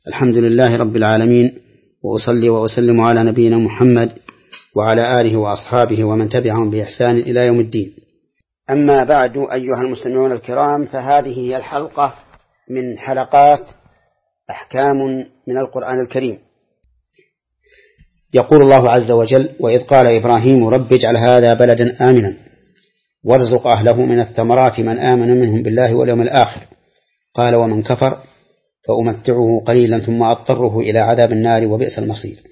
الحمد لله رب العالمين، وأصلي وأسلم على نبينا محمد وعلى آله وأصحابه ومن تبعهم بإحسان إلى يوم الدين. أما بعد، أيها المستمعون الكرام، فهذه هي الحلقة من حلقات أحكام من القرآن الكريم. يقول الله عز وجل: وإذ قال إبراهيم رب اجعل هذا بلدا آمنا وارزق أهله من الثمرات من آمن منهم بالله واليوم الآخر قال ومن كفر فأمتعه قليلا ثم أضطره إلى عذاب النار وبئس المصير.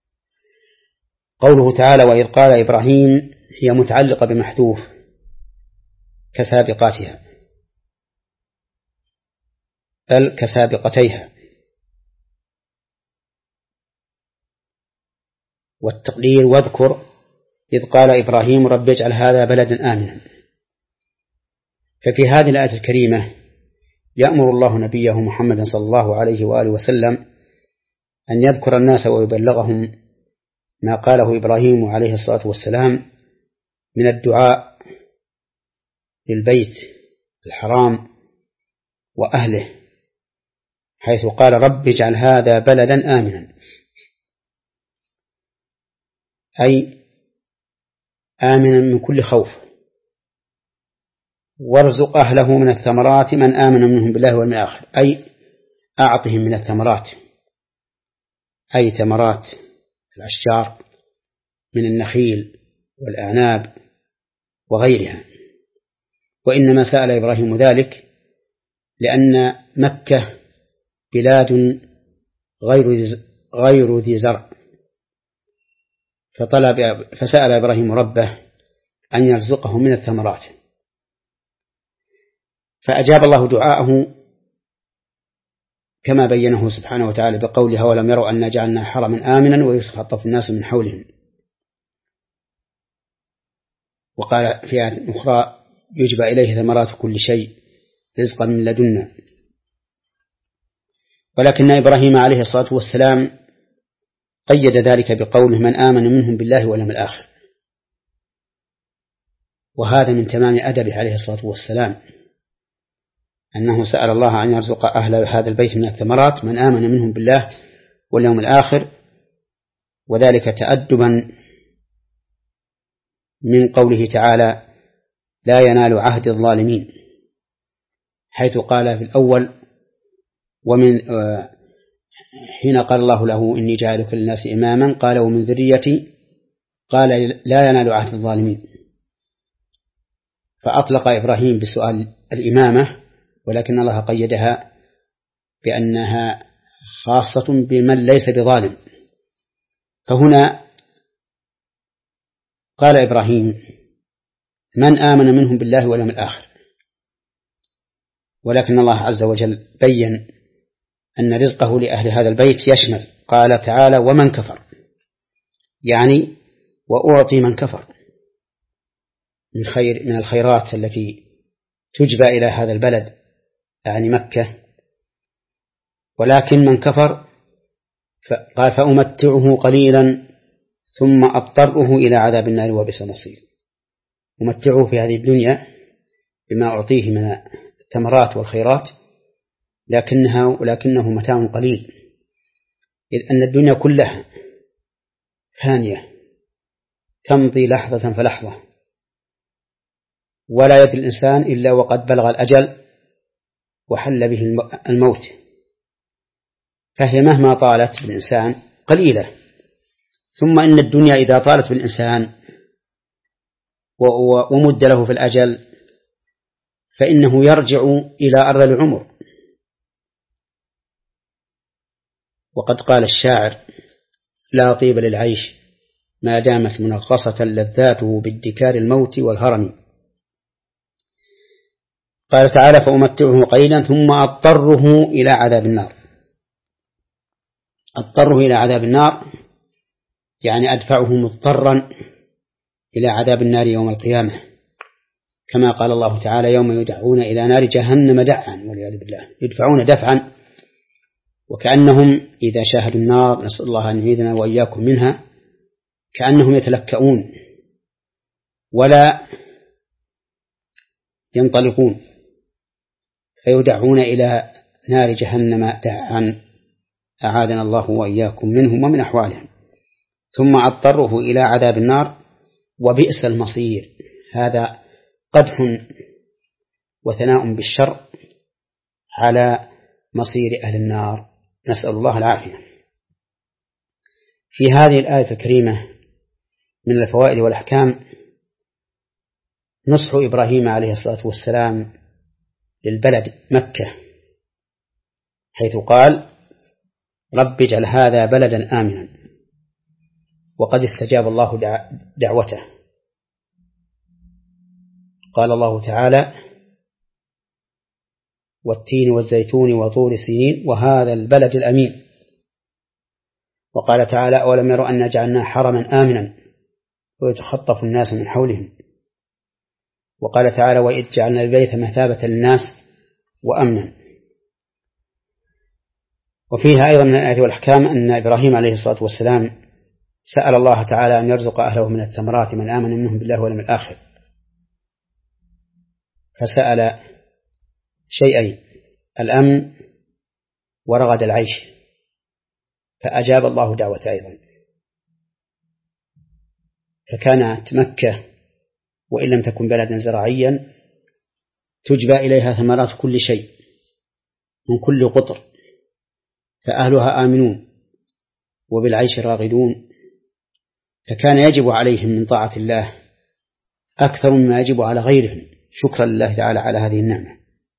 قوله تعالى وإذ قال إبراهيم هي متعلقة بمحذوف كسابقاتها بل كسابقتيها، والتقدير واذكر إذ قال إبراهيم رب اجعل هذا بلدا آمنا. ففي هذه الآية الكريمة يأمر الله نبيه محمد صلى الله عليه وآله وسلم أن يذكر الناس ويبلغهم ما قاله إبراهيم عليه الصلاة والسلام من الدعاء للبيت الحرام وأهله، حيث قال رب اجعل هذا بلدا آمنا، أي آمنا من كل خوف، وارزق أهله من الثمرات من آمن منهم بالله واليوم الآخر، أي أعطهم من الثمرات، أي ثمرات الأشجار من النخيل والأعناب وغيرها. وإنما سأل إبراهيم ذلك لأن مكة بلاد غير ذي زرع، فسأل إبراهيم ربه أن يرزقه من الثمرات، فأجاب الله دعاءه كما بينه سبحانه وتعالى بقوله ولم يروا أن جعلنا حرما آمنا ويتخطف الناس من حولهم. وقال في آية أخرى يجبى إليه ثمرات كل شيء رزقا من لدنا. ولكن إبراهيم عليه الصلاة والسلام قيد ذلك بقوله من آمن منهم بالله واليوم الآخر، وهذا من تمام أدبه عليه الصلاة والسلام أنه سأل الله أن يرزق أهل هذا البيت من الثمرات من آمن منهم بالله واليوم الآخر، وذلك تأدبا من قوله تعالى لا ينال عهد الظالمين، حيث قال في الأول ومن حين قال الله له إني جاعلك للناس إماما قال ومن ذريتي قال لا ينال عهد الظالمين، فأطلق إبراهيم بسؤال الإمامة، ولكن الله قيدها بأنها خاصة بمن ليس بظالم. فهنا قال إبراهيم من آمن منهم بالله واليوم الآخر، ولكن الله عز وجل بين أن رزقه لأهل هذا البيت يشمل، قال تعالى ومن كفر، يعني وأعطي من كفر من الخيرات التي تجبى إلى هذا البلد يعني مكة. ولكن من كفر قال فأمتعه قليلا ثم أضطره إلى عذاب النار وبئس المصير. أمتعه في هذه الدنيا بما أعطيه من الثمرات والخيرات، لكنه متاع قليل، إذ أن الدنيا كلها فانية تمضي لحظة فلحظة، ولا يدري الإنسان إلا وقد بلغ الأجل وحل به الموت، فهي مهما طالت بالإنسان قليلة. ثم إن الدنيا إذا طالت بالإنسان ومد له في الأجل فإنه يرجع إلى أرض العمر. وقد قال الشاعر لا طيب للعيش ما دامت منغصة لذاته بادكار الموت والهرم. قال تعالى فأمتعه قليلا ثم أضطره إلى عذاب النار. أضطره إلى عذاب النار يعني أدفعه مضطرا إلى عذاب النار يوم القيامة، كما قال الله تعالى يوم يدعون إلى نار جهنم دعا والعياذ بالله، يدفعون دفعا وكأنهم إذا شاهدوا النار نسأل الله أن يعيذنا وإياكم منها كأنهم يتلكؤون ولا ينطلقون، فيدعون إلى نار جهنم دعا أعاذنا الله وإياكم منهم ومن أحوالهم. ثم أضطره إلى عذاب النار وبئس المصير. هذا قدح وثناء بالشر على مصير أهل النار، نسأل الله العافية. في هذه الآية الكريمة من الفوائد والأحكام نصح إبراهيم عليه الصلاة والسلام للبلد مكة، حيث قال: رب اجعل هذا بلدا آمنا، وقد استجاب الله دعوته. قال الله تعالى: والتين والزيتون وطور سينين وهذا البلد الأمين. وقال تعالى: أولم يروا أنا جعلنا حرما آمنا ويتخطف الناس من حولهم. وقال تعالى: وإذ جعلنا البيت مثابة للناس وأمنا. وفيها أيضا من الآيات والأحكام أن إبراهيم عليه الصلاة والسلام سأل الله تعالى أن يرزق أهله من الثمرات من آمن منهم بالله واليوم الآخر، فسأل شيئين: الأمن ورغد العيش، فأجاب الله دعوته أيضا. فكانت مكة وإن لم تكن بلدا زراعيا تجبى إليها ثمرات كل شيء من كل قطر، فأهلها آمنون وبالعيش راغدون، فكان يجب عليهم من طاعة الله أكثر مما يجب على غيرهم شكرا لله تعالى على هذه النعمة.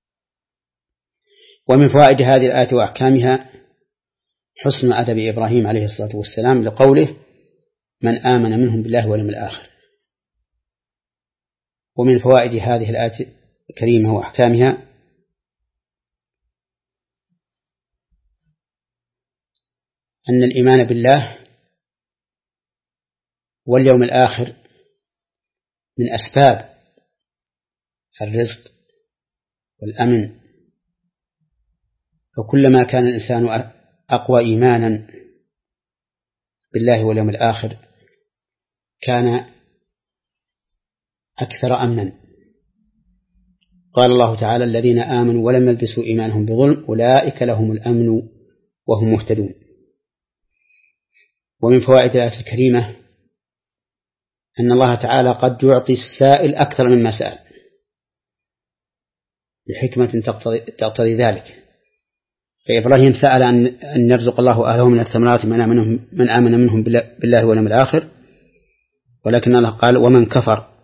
ومن فوائد هذه الآية وأحكامها حسن أدب إبراهيم عليه الصلاة والسلام لقوله: من آمن منهم بالله واليوم الآخر. ومن فوائد هذه الآية الكريمة وأحكامها أن الإيمان بالله واليوم الآخر من أسباب الرزق والأمن، فكلما كان الإنسان أقوى إيمانا بالله واليوم الآخر كان أكثر أمنا. قال الله تعالى: الذين آمنوا ولم يلبسوا إيمانهم بظلم أولئك لهم الأمن وهم مهتدون. ومن فوائد الآية الكريمة أن الله تعالى قد يعطي السائل أكثر مما سأل لحكمة تقتضي ذلك. فإبراهيم سأل أن يرزق الله أهله من الثمرات من آمن منهم بالله واليوم الآخر، ولكن الله قال: ومن كفر.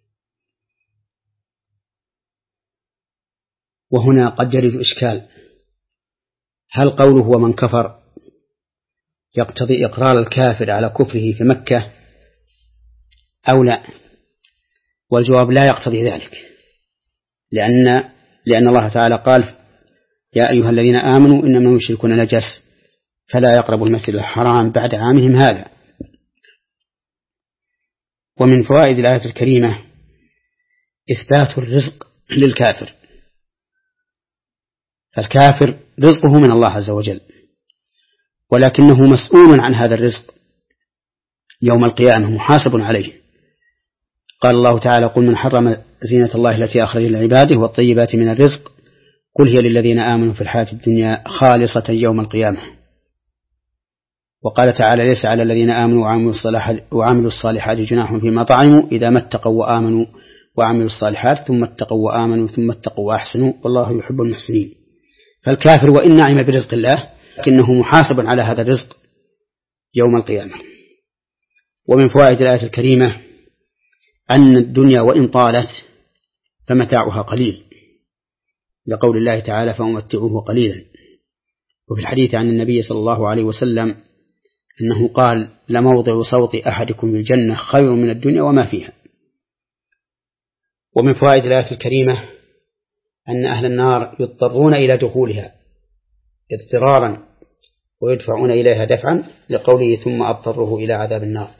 وهنا قد يرد إشكال: هل قوله ومن كفر يقتضي إقرار الكافر على كفره في مكة أو لا؟ والجواب: لا يقتضي ذلك، لأن الله تعالى قال: يا أيها الذين آمنوا إنما المشركون نجس فلا يقربوا المسجد الحرام بعد عامهم هذا. ومن فوائد الآية الكريمة إثبات الرزق للكافر، فالكافر رزقه من الله عز وجل، ولكنه مسؤول عن هذا الرزق يوم القيامة، محاسب عليه. قال الله تعالى: قل من حرم زينة الله التي أخرج لعباده والطيبات من الرزق قل هي للذين آمنوا في الحياة الدنيا خالصة يوم القيامة. وقال تعالى: ليس على الذين آمنوا وعملوا الصالحات جناح فيما طعموا إذا ما اتقوا وآمنوا وعملوا الصالحات ثم اتقوا وآمنوا ثم اتقوا وأحسنوا والله يحب المحسنين. فالكافر وإن نعم برزق الله لكنه محاسب على هذا الرزق يوم القيامة. ومن فوائد الآية الكريمة أن الدنيا وإن طالت فمتاعها قليل، لقول الله تعالى: فأمتعوه قليلا. وفي الحديث عن النبي صلى الله عليه وسلم أنه قال: لموضع صوت أحدكم بالجنة خير من الدنيا وما فيها. ومن فوائد الآية الكريمة أن أهل النار يضطرون إلى دخولها اضطرارا ويدفعون إليها دفعا، لقوله: ثم أضطره إلى عذاب النار.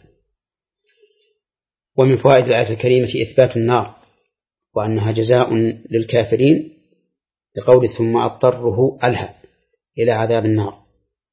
ومن فوائد الآية الكريمة إثبات النار وأنها جزاء للكافرين، لقول: ثم أضطره ألها إلى عذاب النار.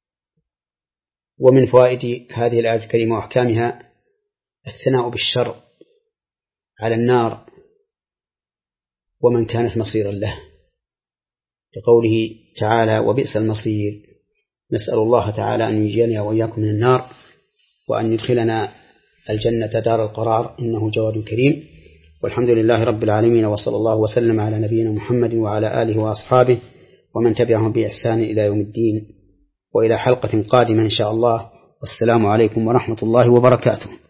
ومن فوائد هذه الآية الكريمة وأحكامها الثناء بالشر على النار ومن كانت مصيرا له، لقوله تعالى: وبئس المصير. نسأل الله تعالى أن ينجينا وإياكم من النار، وأن يدخلنا الجنة دار القرار، إنه جواد كريم. والحمد لله رب العالمين، وصلى الله وسلم على نبينا محمد وعلى آله وأصحابه ومن تبعهم بإحسان إلى يوم الدين، وإلى حلقة قادمة إن شاء الله. والسلام عليكم ورحمة الله وبركاته.